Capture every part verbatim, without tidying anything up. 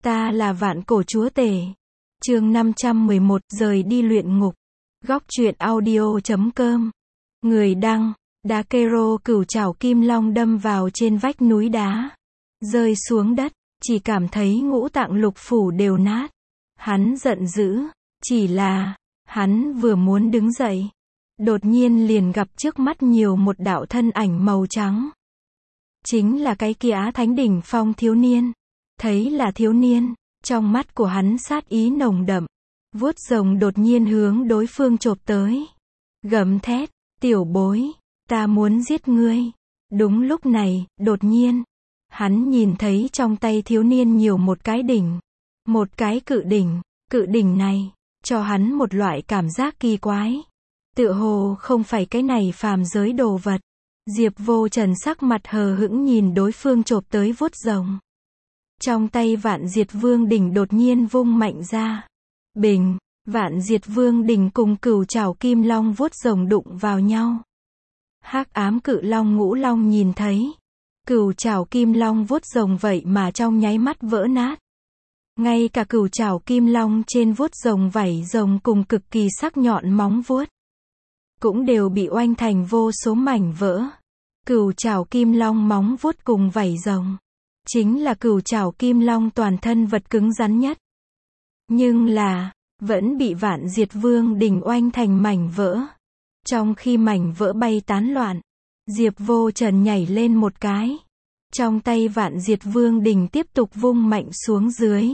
Ta là vạn cổ chúa tể. Chương năm trăm mười một, rời đi luyện ngục. Góc truyện audio chấm com. Người đăng, đá kero cửu trảo kim long đâm vào trên vách núi đá. Rơi xuống đất, chỉ cảm thấy ngũ tạng lục phủ đều nát. Hắn giận dữ, chỉ là, hắn vừa muốn đứng dậy. Đột nhiên liền gặp trước mắt nhiều một đạo thân ảnh màu trắng. Chính là cái kia Á Thánh đỉnh phong thiếu niên. Thấy là thiếu niên, trong mắt của hắn sát ý nồng đậm. Vuốt rồng đột nhiên hướng đối phương chộp tới. Gầm thét, tiểu bối, ta muốn giết ngươi. Đúng lúc này, đột nhiên, hắn nhìn thấy trong tay thiếu niên nhiều một cái đỉnh. Một cái cự đỉnh, cự đỉnh này, cho hắn một loại cảm giác kỳ quái. Tựa hồ không phải cái này phàm giới đồ vật. Diệp Vô Trần sắc mặt hờ hững nhìn đối phương chộp tới vuốt rồng. Trong tay Vạn Diệt Vương đỉnh đột nhiên vung mạnh ra. Bình, Vạn Diệt Vương đỉnh cùng cửu trảo kim long vuốt rồng đụng vào nhau. Hắc ám cự long ngũ long nhìn thấy. Cửu trảo kim long vuốt rồng vậy mà trong nháy mắt vỡ nát. Ngay cả cửu trảo kim long trên vuốt rồng vảy rồng cùng cực kỳ sắc nhọn móng vuốt cũng đều bị oanh thành vô số mảnh vỡ. Cửu trảo kim long móng vuốt cùng vảy rồng chính là cửu trảo kim long toàn thân vật cứng rắn nhất. Nhưng là, vẫn bị Vạn Diệt Vương đỉnh oanh thành mảnh vỡ. Trong khi mảnh vỡ bay tán loạn, Diệp Vô Trần nhảy lên một cái. Trong tay Vạn Diệt Vương đỉnh tiếp tục vung mạnh xuống dưới.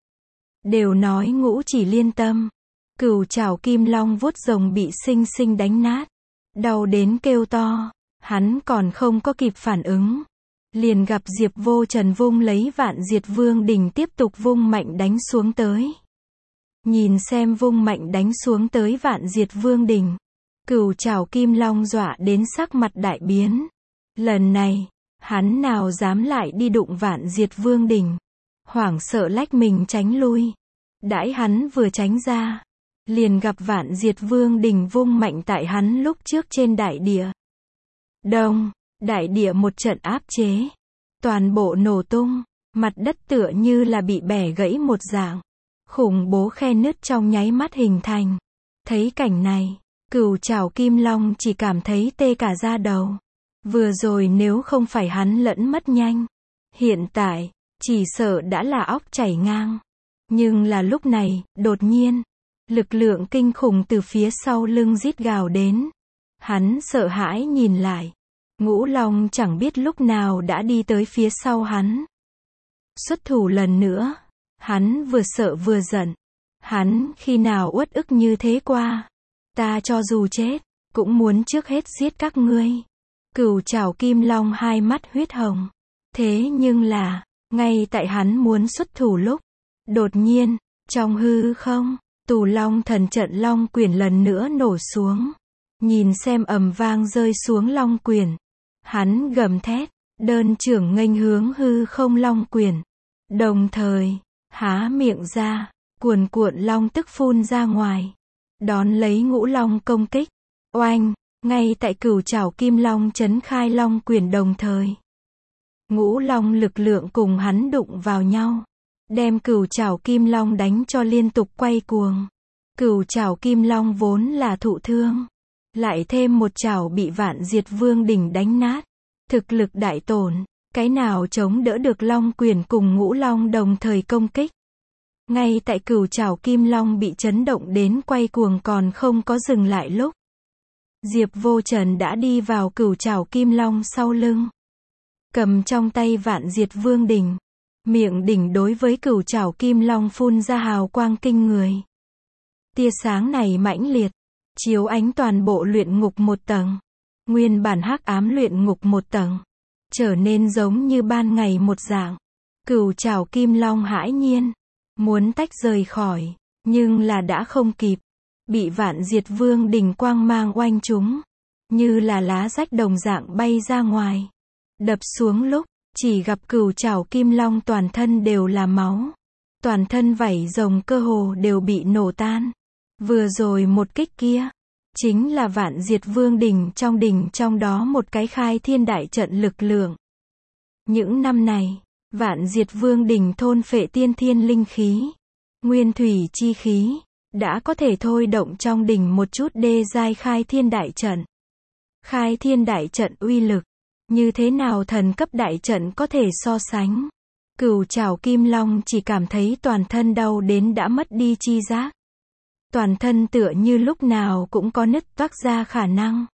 Đều nói ngũ chỉ liên tâm. Cửu trảo kim long vuốt rồng bị sinh sinh đánh nát. Đau đến kêu to. Hắn còn không có kịp phản ứng. Liền gặp Diệp Vô Trần vung lấy Vạn Diệt Vương đỉnh tiếp tục vung mạnh đánh xuống tới. Nhìn xem vung mạnh đánh xuống tới Vạn Diệt Vương đỉnh. Cửu trảo kim long dọa đến sắc mặt đại biến. Lần này, hắn nào dám lại đi đụng Vạn Diệt Vương đỉnh. Hoảng sợ lách mình tránh lui. Đãi hắn vừa tránh ra, liền gặp Vạn Diệt Vương đỉnh vung mạnh tại hắn lúc trước trên đại địa. Đông, đại địa một trận áp chế. Toàn bộ nổ tung, mặt đất tựa như là bị bẻ gãy một dạng. Khủng bố khe nứt trong nháy mắt hình thành. Thấy cảnh này, cửu trảo kim long chỉ cảm thấy tê cả da đầu. Vừa rồi nếu không phải hắn lẫn mất nhanh, hiện tại, chỉ sợ đã là óc chảy ngang. Nhưng là lúc này, đột nhiên, lực lượng kinh khủng từ phía sau lưng rít gào đến. Hắn sợ hãi nhìn lại. Ngũ long chẳng biết lúc nào đã đi tới phía sau hắn. Xuất thủ lần nữa. Hắn vừa sợ vừa giận. Hắn khi nào uất ức như thế qua. Ta cho dù chết, cũng muốn trước hết giết các ngươi. Cửu trảo kim long hai mắt huyết hồng. Thế nhưng là, ngay tại hắn muốn xuất thủ lúc, đột nhiên, trong hư không, Tù Long thần trận long quyển lần nữa nổ xuống. Nhìn xem ầm vang rơi xuống long quyển. Hắn gầm thét, đơn trưởng nghênh hướng hư không long quyển. Đồng thời, há miệng ra, cuồn cuộn long tức phun ra ngoài. Đón lấy ngũ long công kích. Oanh, ngay tại cửu trảo kim long chấn khai long quyển đồng thời. Ngũ long lực lượng cùng hắn đụng vào nhau. Đem cửu trảo kim long đánh cho liên tục quay cuồng. Cửu trảo kim long vốn là thụ thương. Lại thêm một trảo bị Vạn Diệt Vương đỉnh đánh nát. Thực lực đại tổn. Cái nào chống đỡ được long quyển cùng ngũ long đồng thời công kích. Ngay tại cửu trảo kim long bị chấn động đến quay cuồng còn không có dừng lại lúc. Diệp Vô Trần đã đi vào cửu trảo kim long sau lưng. Cầm trong tay Vạn Diệt Vương đỉnh. Miệng đỉnh đối với cửu trảo kim long phun ra hào quang kinh người. Tia sáng này mãnh liệt, chiếu ánh toàn bộ luyện ngục một tầng. Nguyên bản hắc ám luyện ngục một tầng, trở nên giống như ban ngày một dạng. Cửu trảo kim long hãi nhiên, muốn tách rời khỏi, nhưng là đã không kịp. Bị Vạn Diệt Vương đỉnh quang mang oanh trúng, như là lá rách đồng dạng bay ra ngoài. Đập xuống lúc, chỉ gặp cửu trảo kim long toàn thân đều là máu. Toàn thân vảy rồng cơ hồ đều bị nổ tan. Vừa rồi một kích kia, chính là Vạn Diệt Vương đỉnh trong đỉnh trong đó một cái khai thiên đại trận lực lượng. Những năm này, Vạn Diệt Vương đỉnh thôn phệ tiên thiên linh khí, nguyên thủy chi khí, đã có thể thôi động trong đỉnh một chút đê giai khai thiên đại trận. Khai thiên đại trận uy lực, như thế nào thần cấp đại trận có thể so sánh. Cửu trảo kim long chỉ cảm thấy toàn thân đau đến đã mất đi chi giác. Toàn thân tựa như lúc nào cũng có nứt toác ra khả năng.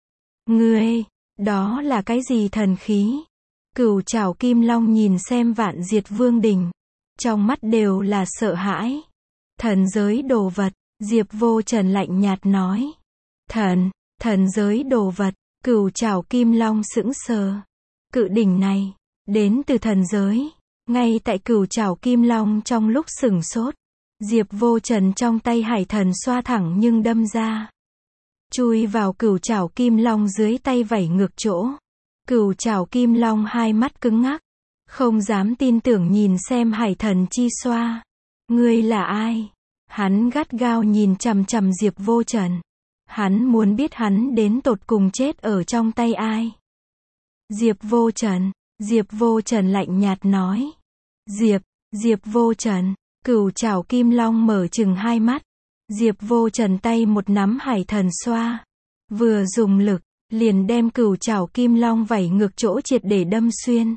Ngươi, đó là cái gì thần khí? Cửu trảo kim long nhìn xem Vạn Diệt Vương đỉnh, trong mắt đều là sợ hãi. Thần giới đồ vật, Diệp Vô Trần lạnh nhạt nói. Thần, thần giới đồ vật, cửu trảo kim long sững sờ. Cự đỉnh này, đến từ thần giới. Ngay tại cửu trảo kim long trong lúc sửng sốt, Diệp Vô Trần trong tay hải thần xoa thẳng nhưng đâm ra. Chui vào cửu trảo kim long dưới tay vảy ngược chỗ. Cửu trảo kim long hai mắt cứng ngắc, không dám tin tưởng nhìn xem hải thần chi xoa. Ngươi là ai? Hắn gắt gao nhìn chằm chằm Diệp Vô Trần. Hắn muốn biết hắn đến tột cùng chết ở trong tay ai. Diệp Vô Trần, Diệp Vô Trần lạnh nhạt nói. Diệp, Diệp Vô Trần, cửu trảo kim long mở chừng hai mắt. Diệp Vô Trần tay một nắm hải thần xoa. Vừa dùng lực, liền đem cửu trảo kim long vảy ngược chỗ triệt để đâm xuyên.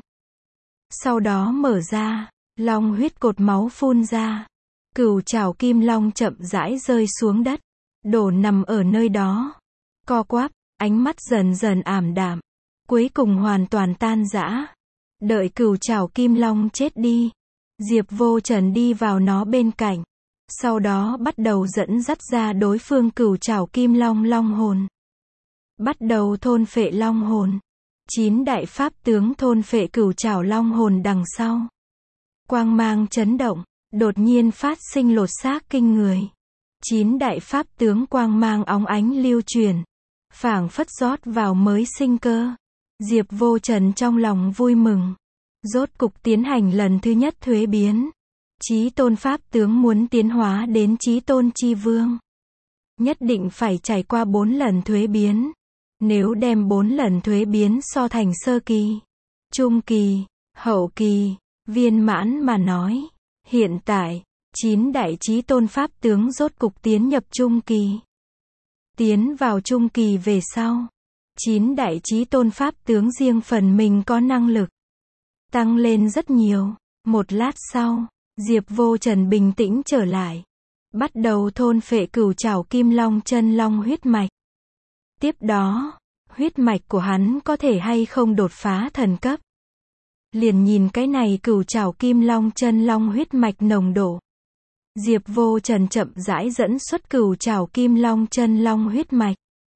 Sau đó mở ra, long huyết cột máu phun ra. Cửu trảo kim long chậm rãi rơi xuống đất, đổ nằm ở nơi đó. Co quắp, ánh mắt dần dần ảm đạm, cuối cùng hoàn toàn tan rã. Đợi cửu trảo kim long chết đi, Diệp Vô Trần đi vào nó bên cạnh. Sau đó bắt đầu dẫn dắt ra đối phương cửu trảo kim long long hồn. Bắt đầu thôn phệ long hồn. Chín đại pháp tướng thôn phệ cửu trảo long hồn đằng sau. Quang mang chấn động, đột nhiên phát sinh lột xác kinh người. Chín đại pháp tướng quang mang óng ánh lưu truyền, phảng phất rót vào mới sinh cơ. Diệp Vô Trần trong lòng vui mừng. Rốt cục tiến hành lần thứ nhất thuế biến. Chí tôn pháp tướng muốn tiến hóa đến chí tôn chi vương, nhất định phải trải qua bốn lần thuế biến. Nếu đem bốn lần thuế biến so thành sơ kỳ, trung kỳ, hậu kỳ, viên mãn mà nói, hiện tại, chín đại chí tôn pháp tướng rốt cục tiến nhập trung kỳ. Tiến vào trung kỳ về sau, chín đại chí tôn pháp tướng riêng phần mình có năng lực tăng lên rất nhiều. Một lát sau, Diệp Vô Trần bình tĩnh trở lại, bắt đầu thôn phệ cửu trảo kim long chân long huyết mạch. Tiếp đó, huyết mạch của hắn có thể hay không đột phá thần cấp. Liền nhìn cái này cửu trảo kim long chân long huyết mạch nồng độ. Diệp Vô Trần chậm rãi dẫn xuất cửu trảo kim long chân long huyết mạch.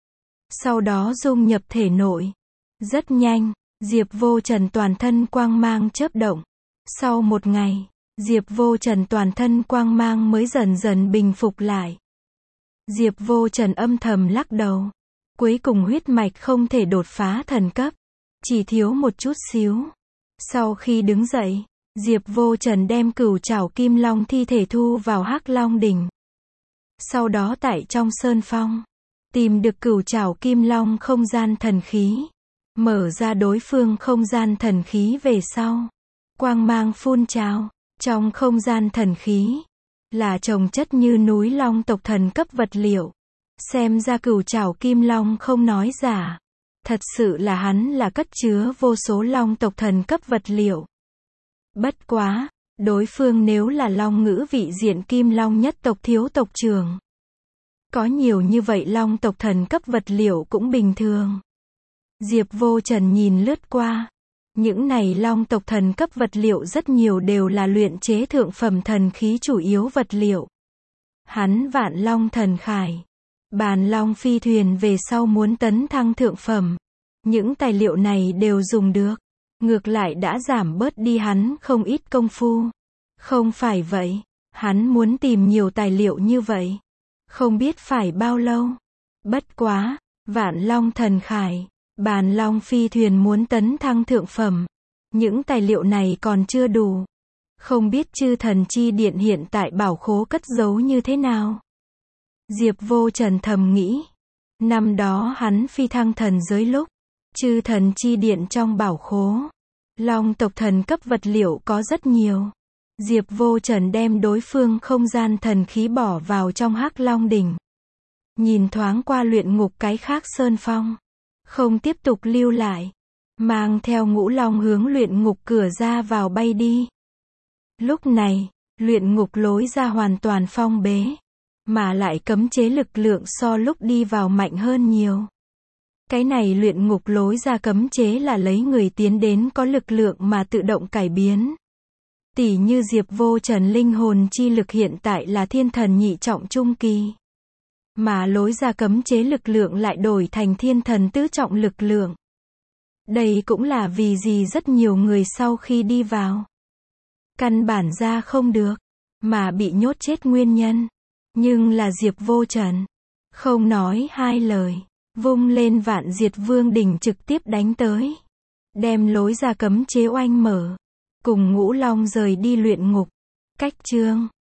Sau đó dung nhập thể nội. Rất nhanh, Diệp Vô Trần toàn thân quang mang chớp động. Sau một ngày, Diệp Vô Trần toàn thân quang mang mới dần dần bình phục lại. Diệp Vô Trần âm thầm lắc đầu. Cuối cùng huyết mạch không thể đột phá thần cấp, chỉ thiếu một chút xíu. Sau khi đứng dậy, Diệp Vô Trần đem cửu trảo kim long thi thể thu vào Hắc Long đỉnh. Sau đó tại trong sơn phong, tìm được cửu trảo kim long không gian thần khí. Mở ra đối phương không gian thần khí về sau. Quang mang phun trào, trong không gian thần khí, là chồng chất như núi long tộc thần cấp vật liệu. Xem ra cửu trảo kim long không nói giả. Thật sự là hắn là cất chứa vô số long tộc thần cấp vật liệu. Bất quá, đối phương nếu là long ngữ vị diện kim long nhất tộc thiếu tộc trưởng. Có nhiều như vậy long tộc thần cấp vật liệu cũng bình thường. Diệp Vô Trần nhìn lướt qua. Những này long tộc thần cấp vật liệu rất nhiều đều là luyện chế thượng phẩm thần khí chủ yếu vật liệu. Hắn Vạn Long thần khải, Bàn Long phi thuyền về sau muốn tấn thăng thượng phẩm. Những tài liệu này đều dùng được. Ngược lại đã giảm bớt đi hắn không ít công phu. Không phải vậy, hắn muốn tìm nhiều tài liệu như vậy, không biết phải bao lâu. Bất quá, Vạn Long thần khải, Bàn Long phi thuyền muốn tấn thăng thượng phẩm. Những tài liệu này còn chưa đủ. Không biết chư thần chi điện hiện tại bảo khố cất giấu như thế nào. Diệp Vô Trần thầm nghĩ. Năm đó hắn phi thăng thần giới lúc, chư thần chi điện trong bảo khố Long tộc thần cấp vật liệu có rất nhiều. Diệp Vô Trần đem đối phương không gian thần khí bỏ vào trong Hắc Long đỉnh. Nhìn thoáng qua luyện ngục cái khác sơn phong. Không tiếp tục lưu lại. Mang theo Ngũ Long hướng luyện ngục cửa ra vào bay đi. Lúc này, luyện ngục lối ra hoàn toàn phong bế. Mà lại cấm chế lực lượng so lúc đi vào mạnh hơn nhiều. Cái này luyện ngục lối ra cấm chế là lấy người tiến đến có lực lượng mà tự động cải biến. Tỉ như Diệp Vô Trần linh hồn chi lực hiện tại là thiên thần nhị trọng trung kỳ. Mà lối ra cấm chế lực lượng lại đổi thành thiên thần tứ trọng lực lượng. Đây cũng là vì gì rất nhiều người sau khi đi vào. Căn bản ra không được. Mà bị nhốt chết nguyên nhân. Nhưng là Diệp Vô Trần. Không nói hai lời. Vung lên Vạn Diệt Vương đỉnh trực tiếp đánh tới. Đem lối ra cấm chế oanh mở. Cùng Ngũ Long rời đi luyện ngục. Cách chương